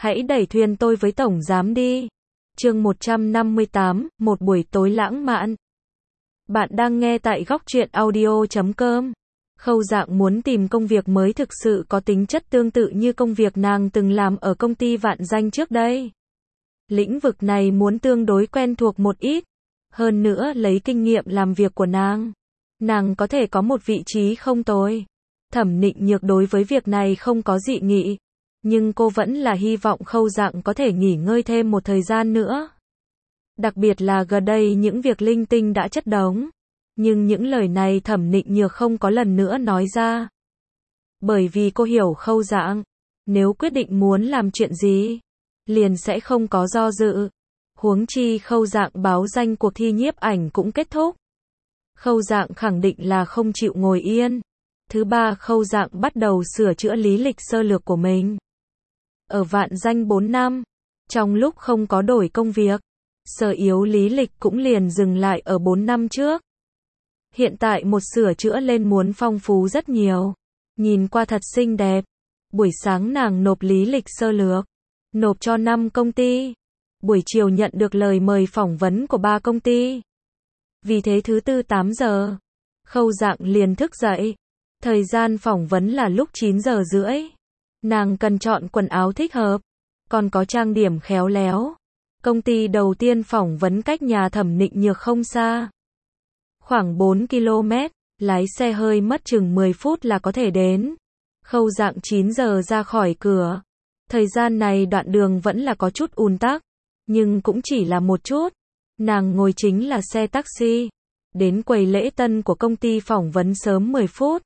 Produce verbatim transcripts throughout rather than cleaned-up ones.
Hãy đẩy thuyền tôi với tổng giám đi. Chương một trăm năm mươi tám, một buổi tối lãng mạn. Bạn đang nghe tại góc truyện audio chấm com. Khâu Dạng muốn tìm công việc mới thực sự có tính chất tương tự như công việc nàng từng làm ở công ty Vạn Danh trước đây. Lĩnh vực này muốn tương đối quen thuộc một ít, hơn nữa lấy kinh nghiệm làm việc của nàng, nàng có thể có một vị trí không tồi. Thẩm Nịnh Nhược đối với việc này không có dị nghị, nhưng cô vẫn là hy vọng Khâu Dạng có thể nghỉ ngơi thêm một thời gian nữa. Đặc biệt là gần đây những việc linh tinh đã chất đống, nhưng những lời này Thẩm Nịnh Nhược không có lần nữa nói ra. Bởi vì cô hiểu Khâu Dạng, nếu quyết định muốn làm chuyện gì, liền sẽ không có do dự. Huống chi Khâu Dạng báo danh cuộc thi nhiếp ảnh cũng kết thúc. Khâu Dạng khẳng định là không chịu ngồi yên. Thứ ba, Khâu Dạng bắt đầu sửa chữa lý lịch sơ lược của mình. Ở Vạn Danh bốn năm, trong lúc không có đổi công việc, sở yếu lý lịch cũng liền dừng lại ở bốn năm trước. Hiện tại một sửa chữa lên muốn phong phú rất nhiều, nhìn qua thật xinh đẹp. Buổi sáng nàng nộp lý lịch sơ lược, nộp cho năm công ty. Buổi chiều nhận được lời mời phỏng vấn của ba công ty. Vì thế thứ tư tám giờ, Khâu Dạng liền thức dậy. Thời gian phỏng vấn là lúc chín giờ rưỡi. Nàng cần chọn quần áo thích hợp, còn có trang điểm khéo léo. Công ty đầu tiên phỏng vấn cách nhà Thẩm Nịnh Nhược không xa, khoảng bốn ki lô mét, lái xe hơi mất chừng mười phút là có thể đến. Khâu Dạng chín giờ ra khỏi cửa. Thời gian này đoạn đường vẫn là có chút ùn tắc, nhưng cũng chỉ là một chút. Nàng ngồi chính là xe taxi, đến quầy lễ tân của công ty phỏng vấn sớm mười phút.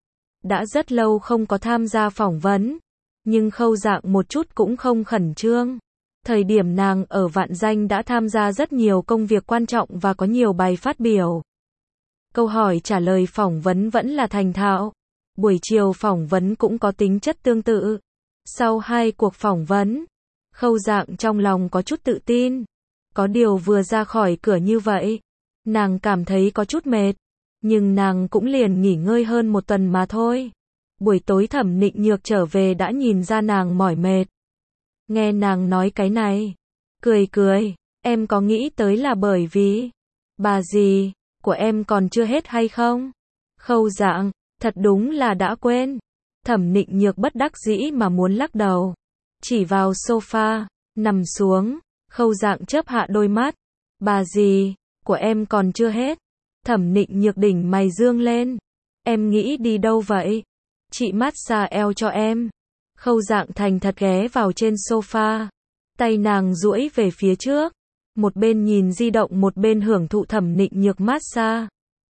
Đã rất lâu không có tham gia phỏng vấn, nhưng Khâu Dạng một chút cũng không khẩn trương. Thời điểm nàng ở Vạn Danh đã tham gia rất nhiều công việc quan trọng và có nhiều bài phát biểu. Câu hỏi trả lời phỏng vấn vẫn là thành thạo. Buổi chiều phỏng vấn cũng có tính chất tương tự. Sau hai cuộc phỏng vấn, Khâu Dạng trong lòng có chút tự tin. Có điều vừa ra khỏi cửa như vậy, nàng cảm thấy có chút mệt. Nhưng nàng cũng liền nghỉ ngơi hơn một tuần mà thôi. Buổi tối Thẩm Nịnh Nhược trở về đã nhìn ra nàng mỏi mệt. Nghe nàng nói cái này, cười cười, em có nghĩ tới là bởi vì bà dì của em còn chưa hết hay không? Khâu Dạng, thật đúng là đã quên. Thẩm Nịnh Nhược bất đắc dĩ mà muốn lắc đầu, chỉ vào sofa, nằm xuống. Khâu Dạng chớp hạ đôi mắt, bà dì của em còn chưa hết. Thẩm Nịnh Nhược đỉnh mày dương lên, em nghĩ đi đâu vậy? Chị massage eo cho em. Khâu Dạng thành thật ghé vào trên sofa, tay nàng duỗi về phía trước, một bên nhìn di động một bên hưởng thụ Thẩm Nịnh Nhược massage.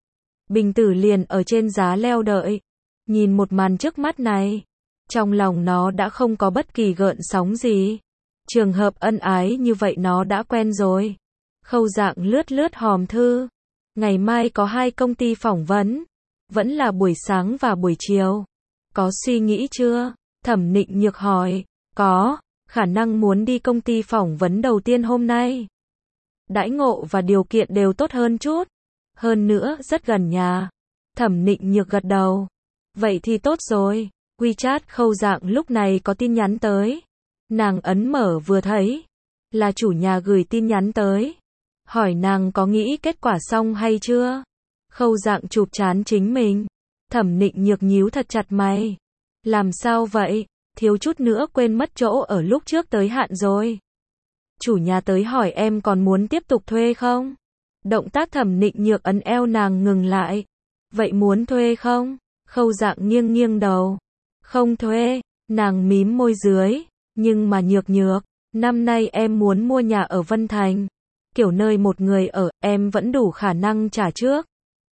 Bình Tử liền ở trên giá leo đợi, nhìn một màn trước mắt này, trong lòng nó đã không có bất kỳ gợn sóng gì. Trường hợp ân ái như vậy nó đã quen rồi. Khâu Dạng lướt lướt hòm thư. Ngày mai có hai công ty phỏng vấn, vẫn là buổi sáng và buổi chiều. Có suy nghĩ chưa? Thẩm Nịnh Nhược hỏi. Có, khả năng muốn đi công ty phỏng vấn đầu tiên hôm nay. Đãi ngộ và điều kiện đều tốt hơn chút. Hơn nữa rất gần nhà. Thẩm Nịnh Nhược gật đầu. Vậy thì tốt rồi. WeChat Khâu Dạng lúc này có tin nhắn tới. Nàng ấn mở vừa thấy, là chủ nhà gửi tin nhắn tới. Hỏi nàng có nghĩ kết quả xong hay chưa? Khâu Dạng chụp trán chính mình. Thẩm Nịnh Nhược nhíu thật chặt mày. Làm sao vậy? Thiếu chút nữa quên mất chỗ ở lúc trước tới hạn rồi. Chủ nhà tới hỏi em còn muốn tiếp tục thuê không? Động tác Thẩm Nịnh Nhược ấn eo nàng ngừng lại. Vậy muốn thuê không? Khâu Dạng nghiêng nghiêng đầu. Không thuê. Nàng mím môi dưới. Nhưng mà Nhược Nhược, năm nay em muốn mua nhà ở Vân Thành. Kiểu nơi một người ở, em vẫn đủ khả năng trả trước.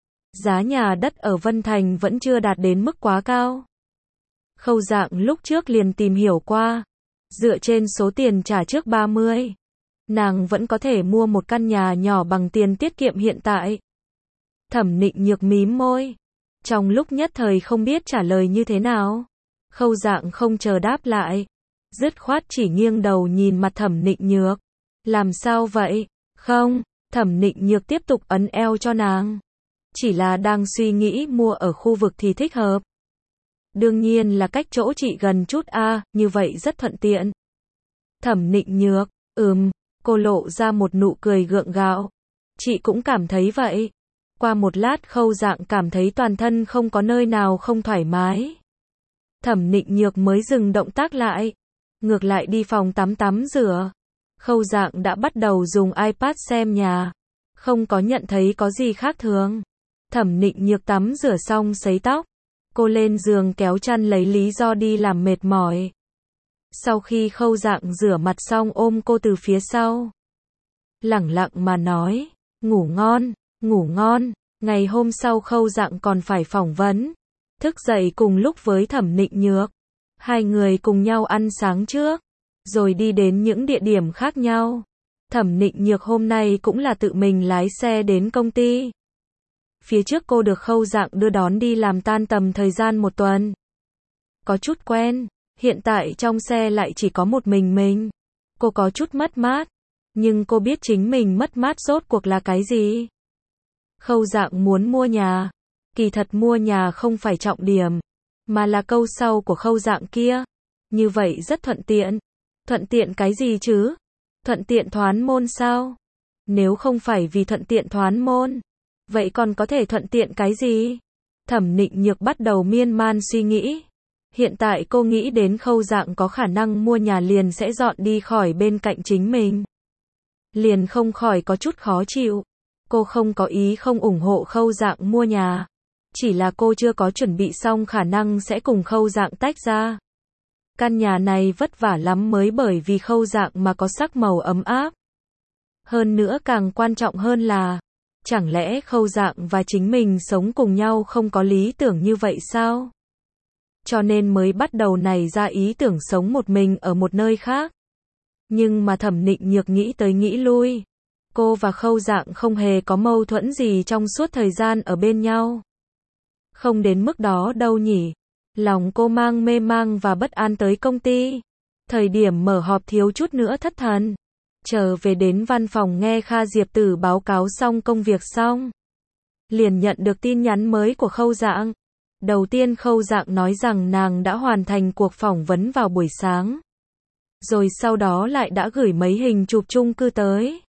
Giá nhà đất ở Vân Thành vẫn chưa đạt đến mức quá cao. Khâu Dạng lúc trước liền tìm hiểu qua. Dựa trên số tiền trả trước ba mươi, nàng vẫn có thể mua một căn nhà nhỏ bằng tiền tiết kiệm hiện tại. Thẩm Nịnh Nhược mím môi. Trong lúc nhất thời không biết trả lời như thế nào. Khâu Dạng không chờ đáp lại. Dứt khoát chỉ nghiêng đầu nhìn mặt Thẩm Nịnh Nhược. Làm sao vậy? Không, Thẩm Nịnh Nhược tiếp tục ấn eo cho nàng. Chỉ là đang suy nghĩ mua ở khu vực thì thích hợp. Đương nhiên là cách chỗ chị gần chút a, à, như vậy rất thuận tiện. Thẩm Nịnh Nhược, ừm, cô lộ ra một nụ cười gượng gạo. Chị cũng cảm thấy vậy. Qua một lát Khâu Dạng cảm thấy toàn thân không có nơi nào không thoải mái. Thẩm Nịnh Nhược mới dừng động tác lại. Ngược lại đi phòng tắm tắm rửa. Khâu Dạng đã bắt đầu dùng iPad xem nhà. Không có nhận thấy có gì khác thường. Thẩm Nịnh Nhược tắm rửa xong sấy tóc. Cô lên giường kéo chăn lấy lý do đi làm mệt mỏi. Sau khi Khâu Dạng rửa mặt xong ôm cô từ phía sau. Lẳng lặng mà nói, ngủ ngon, ngủ ngon. Ngày hôm sau Khâu Dạng còn phải phỏng vấn. Thức dậy cùng lúc với Thẩm Nịnh Nhược. Hai người cùng nhau ăn sáng trước. Rồi đi đến những địa điểm khác nhau. Thẩm Nịnh Nhược hôm nay cũng là tự mình lái xe đến công ty. Phía trước cô được Khâu Dạng đưa đón đi làm tan tầm thời gian một tuần. Có chút quen, hiện tại trong xe lại chỉ có một mình mình. Cô có chút mất mát, nhưng cô biết chính mình mất mát rốt cuộc là cái gì. Khâu Dạng muốn mua nhà. Kỳ thật mua nhà không phải trọng điểm, mà là câu sau của Khâu Dạng kia. Như vậy rất thuận tiện. Thuận tiện cái gì chứ? Thuận tiện thoán môn sao? Nếu không phải vì thuận tiện thoán môn, vậy còn có thể thuận tiện cái gì? Thẩm Nịnh Nhược bắt đầu miên man suy nghĩ. Hiện tại cô nghĩ đến Khâu Dạng có khả năng mua nhà liền sẽ dọn đi khỏi bên cạnh chính mình. Liền không khỏi có chút khó chịu. Cô không có ý không ủng hộ Khâu Dạng mua nhà. Chỉ là cô chưa có chuẩn bị xong khả năng sẽ cùng Khâu Dạng tách ra. Căn nhà này vất vả lắm mới bởi vì Khâu Dạng mà có sắc màu ấm áp. Hơn nữa càng quan trọng hơn là, chẳng lẽ Khâu Dạng và chính mình sống cùng nhau không có lý tưởng như vậy sao? Cho nên mới bắt đầu nảy ra ý tưởng sống một mình ở một nơi khác. Nhưng mà Thẩm Nịnh Nhược nghĩ tới nghĩ lui. Cô và Khâu Dạng không hề có mâu thuẫn gì trong suốt thời gian ở bên nhau. Không đến mức đó đâu nhỉ. Lòng cô mang mê mang và bất an tới công ty. Thời điểm mở họp thiếu chút nữa thất thần. Trở về đến văn phòng nghe Kha Diệp Tử báo cáo xong công việc xong. Liền nhận được tin nhắn mới của Khâu Dạng. Đầu tiên Khâu Dạng nói rằng nàng đã hoàn thành cuộc phỏng vấn vào buổi sáng. Rồi sau đó lại đã gửi mấy hình chụp chung cư tới.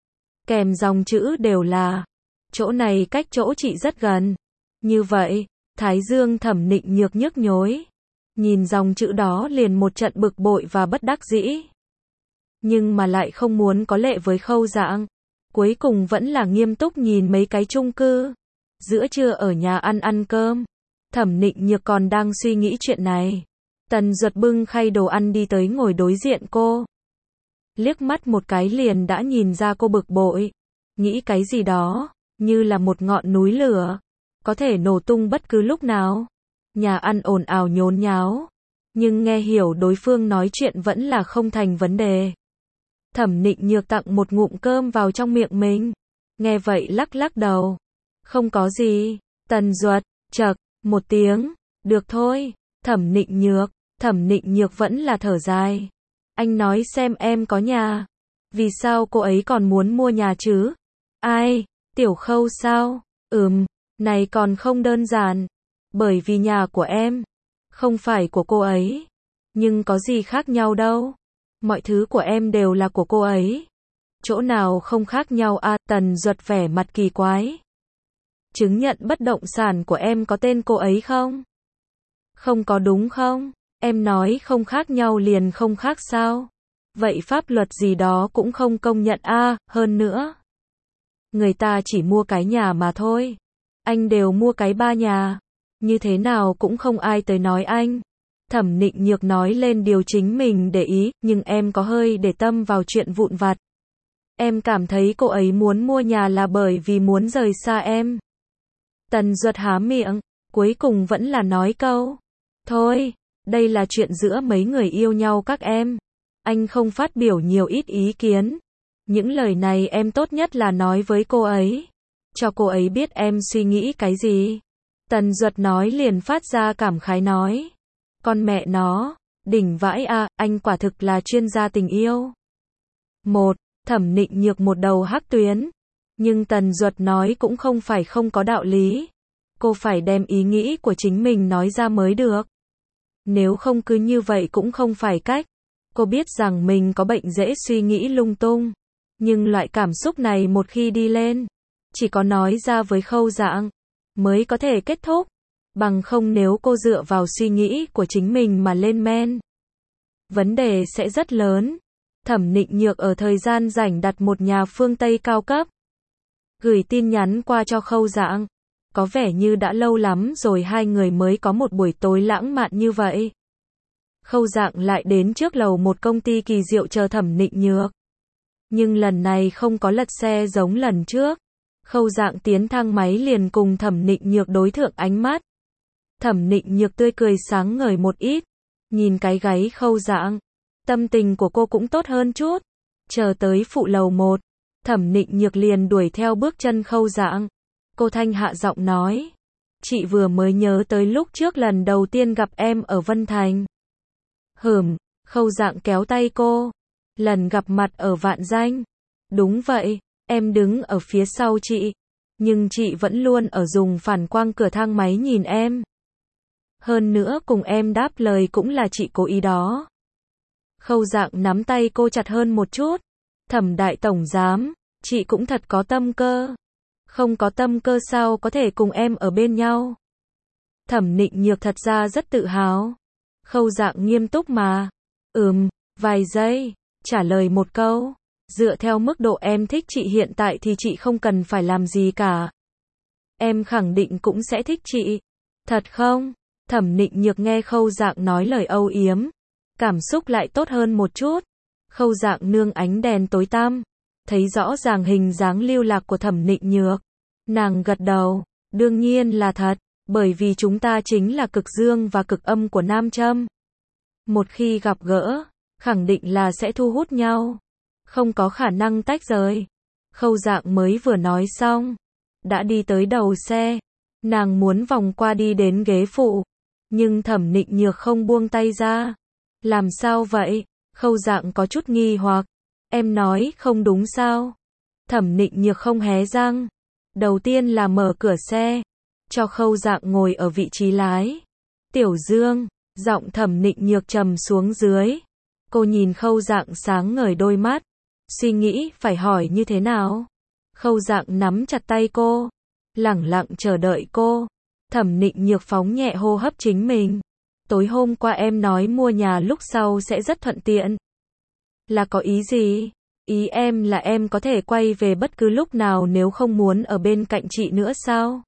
Kèm dòng chữ đều là, chỗ này cách chỗ chị rất gần. Như vậy, Thái Dương Thẩm Nịnh Nhược nhức nhối. Nhìn dòng chữ đó liền một trận bực bội và bất đắc dĩ. Nhưng mà lại không muốn có lệ với Khâu Dạng. Cuối cùng vẫn là nghiêm túc nhìn mấy cái chung cư. Giữa trưa ở nhà ăn ăn cơm. Thẩm Nịnh Nhược còn đang suy nghĩ chuyện này. Tần Duật bưng khay đồ ăn đi tới ngồi đối diện cô. Liếc mắt một cái liền đã nhìn ra cô bực bội. Nghĩ cái gì đó, như là một ngọn núi lửa. Có thể nổ tung bất cứ lúc nào. Nhà ăn ồn ào nhốn nháo. Nhưng nghe hiểu đối phương nói chuyện vẫn là không thành vấn đề. Thẩm Nịnh Nhược tặng một ngụm cơm vào trong miệng mình. Nghe vậy lắc lắc đầu. Không có gì. Tần Duật, chậc, một tiếng. Được thôi. Thẩm Nịnh Nhược. Thẩm Nịnh Nhược vẫn là thở dài. Anh nói xem em có nhà. Vì sao cô ấy còn muốn mua nhà chứ? Ai? Tiểu Khâu sao? Ừm, này còn không đơn giản. Bởi vì nhà của em không phải của cô ấy. Nhưng có gì khác nhau đâu. Mọi thứ của em đều là của cô ấy. Chỗ nào không khác nhau à? Tần Duật vẻ mặt kỳ quái. Chứng nhận bất động sản của em có tên cô ấy không? Không có đúng không? Em nói không khác nhau liền không khác sao? Vậy pháp luật gì đó cũng không công nhận a, à, hơn nữa. Người ta chỉ mua cái nhà mà thôi. Anh đều mua cái ba nhà. Như thế nào cũng không ai tới nói anh. Thẩm Nịnh Nhược nói lên điều chính mình để ý, nhưng em có hơi để tâm vào chuyện vụn vặt. Em cảm thấy cô ấy muốn mua nhà là bởi vì muốn rời xa em. Tần Duật há miệng, cuối cùng vẫn là nói câu. Thôi, đây là chuyện giữa mấy người yêu nhau các em. Anh không phát biểu nhiều ít ý kiến. Những lời này em tốt nhất là nói với cô ấy. Cho cô ấy biết em suy nghĩ cái gì. Tần Duật nói liền phát ra cảm khái nói. Con mẹ nó, đỉnh vãi à, anh quả thực là chuyên gia tình yêu. Một, Thẩm Nịnh Nhược một đầu hắc tuyến. Nhưng Tần Duật nói cũng không phải không có đạo lý. Cô phải đem ý nghĩ của chính mình nói ra mới được. Nếu không cứ như vậy cũng không phải cách. Cô biết rằng mình có bệnh dễ suy nghĩ lung tung. Nhưng loại cảm xúc này một khi đi lên, chỉ có nói ra với Khâu Dạng mới có thể kết thúc. Bằng không nếu cô dựa vào suy nghĩ của chính mình mà lên men, vấn đề sẽ rất lớn. Thẩm Nịnh Nhược ở thời gian rảnh đặt một nhà phương Tây cao cấp, gửi tin nhắn qua cho Khâu Dạng. Có vẻ như đã lâu lắm rồi hai người mới có một buổi tối lãng mạn như vậy. Khâu Dạng lại đến trước lầu một công ty kỳ diệu chờ Thẩm Nịnh Nhược. Nhưng lần này không có lật xe giống lần trước. Khâu Dạng tiến thang máy liền cùng Thẩm Nịnh Nhược đối thượng ánh mắt. Thẩm Nịnh Nhược tươi cười sáng ngời một ít, nhìn cái gáy Khâu Dạng, tâm tình của cô cũng tốt hơn chút. Chờ tới phụ lầu một, Thẩm Nịnh Nhược liền đuổi theo bước chân Khâu Dạng. Cô thanh hạ giọng nói, chị vừa mới nhớ tới lúc trước lần đầu tiên gặp em ở Vân Thành. Hửm, Khâu Dạng kéo tay cô. Lần gặp mặt ở Vạn Danh. Đúng vậy, em đứng ở phía sau chị. Nhưng chị vẫn luôn ở dùng phản quang cửa thang máy nhìn em. Hơn nữa cùng em đáp lời cũng là chị cố ý đó. Khâu Dạng nắm tay cô chặt hơn một chút. Thẩm đại tổng giám, chị cũng thật có tâm cơ. Không có tâm cơ sao có thể cùng em ở bên nhau. Thẩm Nịnh Nhược thật ra rất tự hào. Khâu Dạng nghiêm túc mà. Ừm, vài giây, trả lời một câu. Dựa theo mức độ em thích chị hiện tại thì chị không cần phải làm gì cả. Em khẳng định cũng sẽ thích chị. Thật không? Thẩm Nịnh Nhược nghe Khâu Dạng nói lời âu yếm, cảm xúc lại tốt hơn một chút. Khâu Dạng nương ánh đèn tối tăm, thấy rõ ràng hình dáng lưu lạc của Thẩm Nịnh Nhược. Nàng gật đầu, đương nhiên là thật, bởi vì chúng ta chính là cực dương và cực âm của nam châm. Một khi gặp gỡ, khẳng định là sẽ thu hút nhau, không có khả năng tách rời. Khâu Dạng mới vừa nói xong, đã đi tới đầu xe. Nàng muốn vòng qua đi đến ghế phụ, nhưng Thẩm Nịnh Nhược không buông tay ra. Làm sao vậy? Khâu Dạng có chút nghi hoặc. Em nói không đúng sao? Thẩm Nịnh Nhược không hé răng. Đầu tiên là mở cửa xe, cho Khâu Dạng ngồi ở vị trí lái. Tiểu Dương, giọng Thẩm Nịnh Nhược trầm xuống dưới. Cô nhìn Khâu Dạng sáng ngời đôi mắt, suy nghĩ phải hỏi như thế nào. Khâu Dạng nắm chặt tay cô, lẳng lặng chờ đợi cô. Thẩm Nịnh Nhược phóng nhẹ hô hấp chính mình. Tối hôm qua em nói mua nhà lúc sau sẽ rất thuận tiện. Là có ý gì? Ý em là em có thể quay về bất cứ lúc nào nếu không muốn ở bên cạnh chị nữa sao?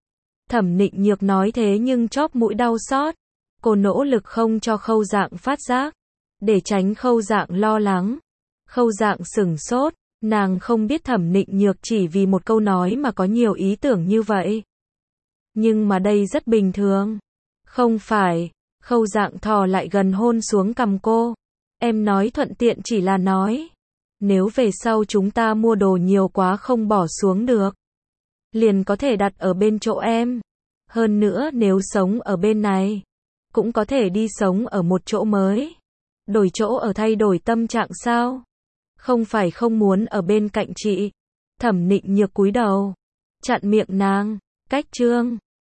Thẩm Nịnh Nhược nói thế nhưng chóp mũi đau xót. Cô nỗ lực không cho Khâu Dạng phát giác, để tránh Khâu Dạng lo lắng. Khâu Dạng sửng sốt, nàng không biết Thẩm Nịnh Nhược chỉ vì một câu nói mà có nhiều ý tưởng như vậy. Nhưng mà đây rất bình thường. Không phải, Khâu Dạng thò lại gần hôn xuống cằm cô. Em nói thuận tiện chỉ là nói. Nếu về sau chúng ta mua đồ nhiều quá không bỏ xuống được, liền có thể đặt ở bên chỗ em. Hơn nữa nếu sống ở bên này, cũng có thể đi sống ở một chỗ mới. Đổi chỗ ở thay đổi tâm trạng sao? Không phải không muốn ở bên cạnh chị. Thẩm Nịnh Nhược cúi đầu, chặn miệng nàng. Cách chương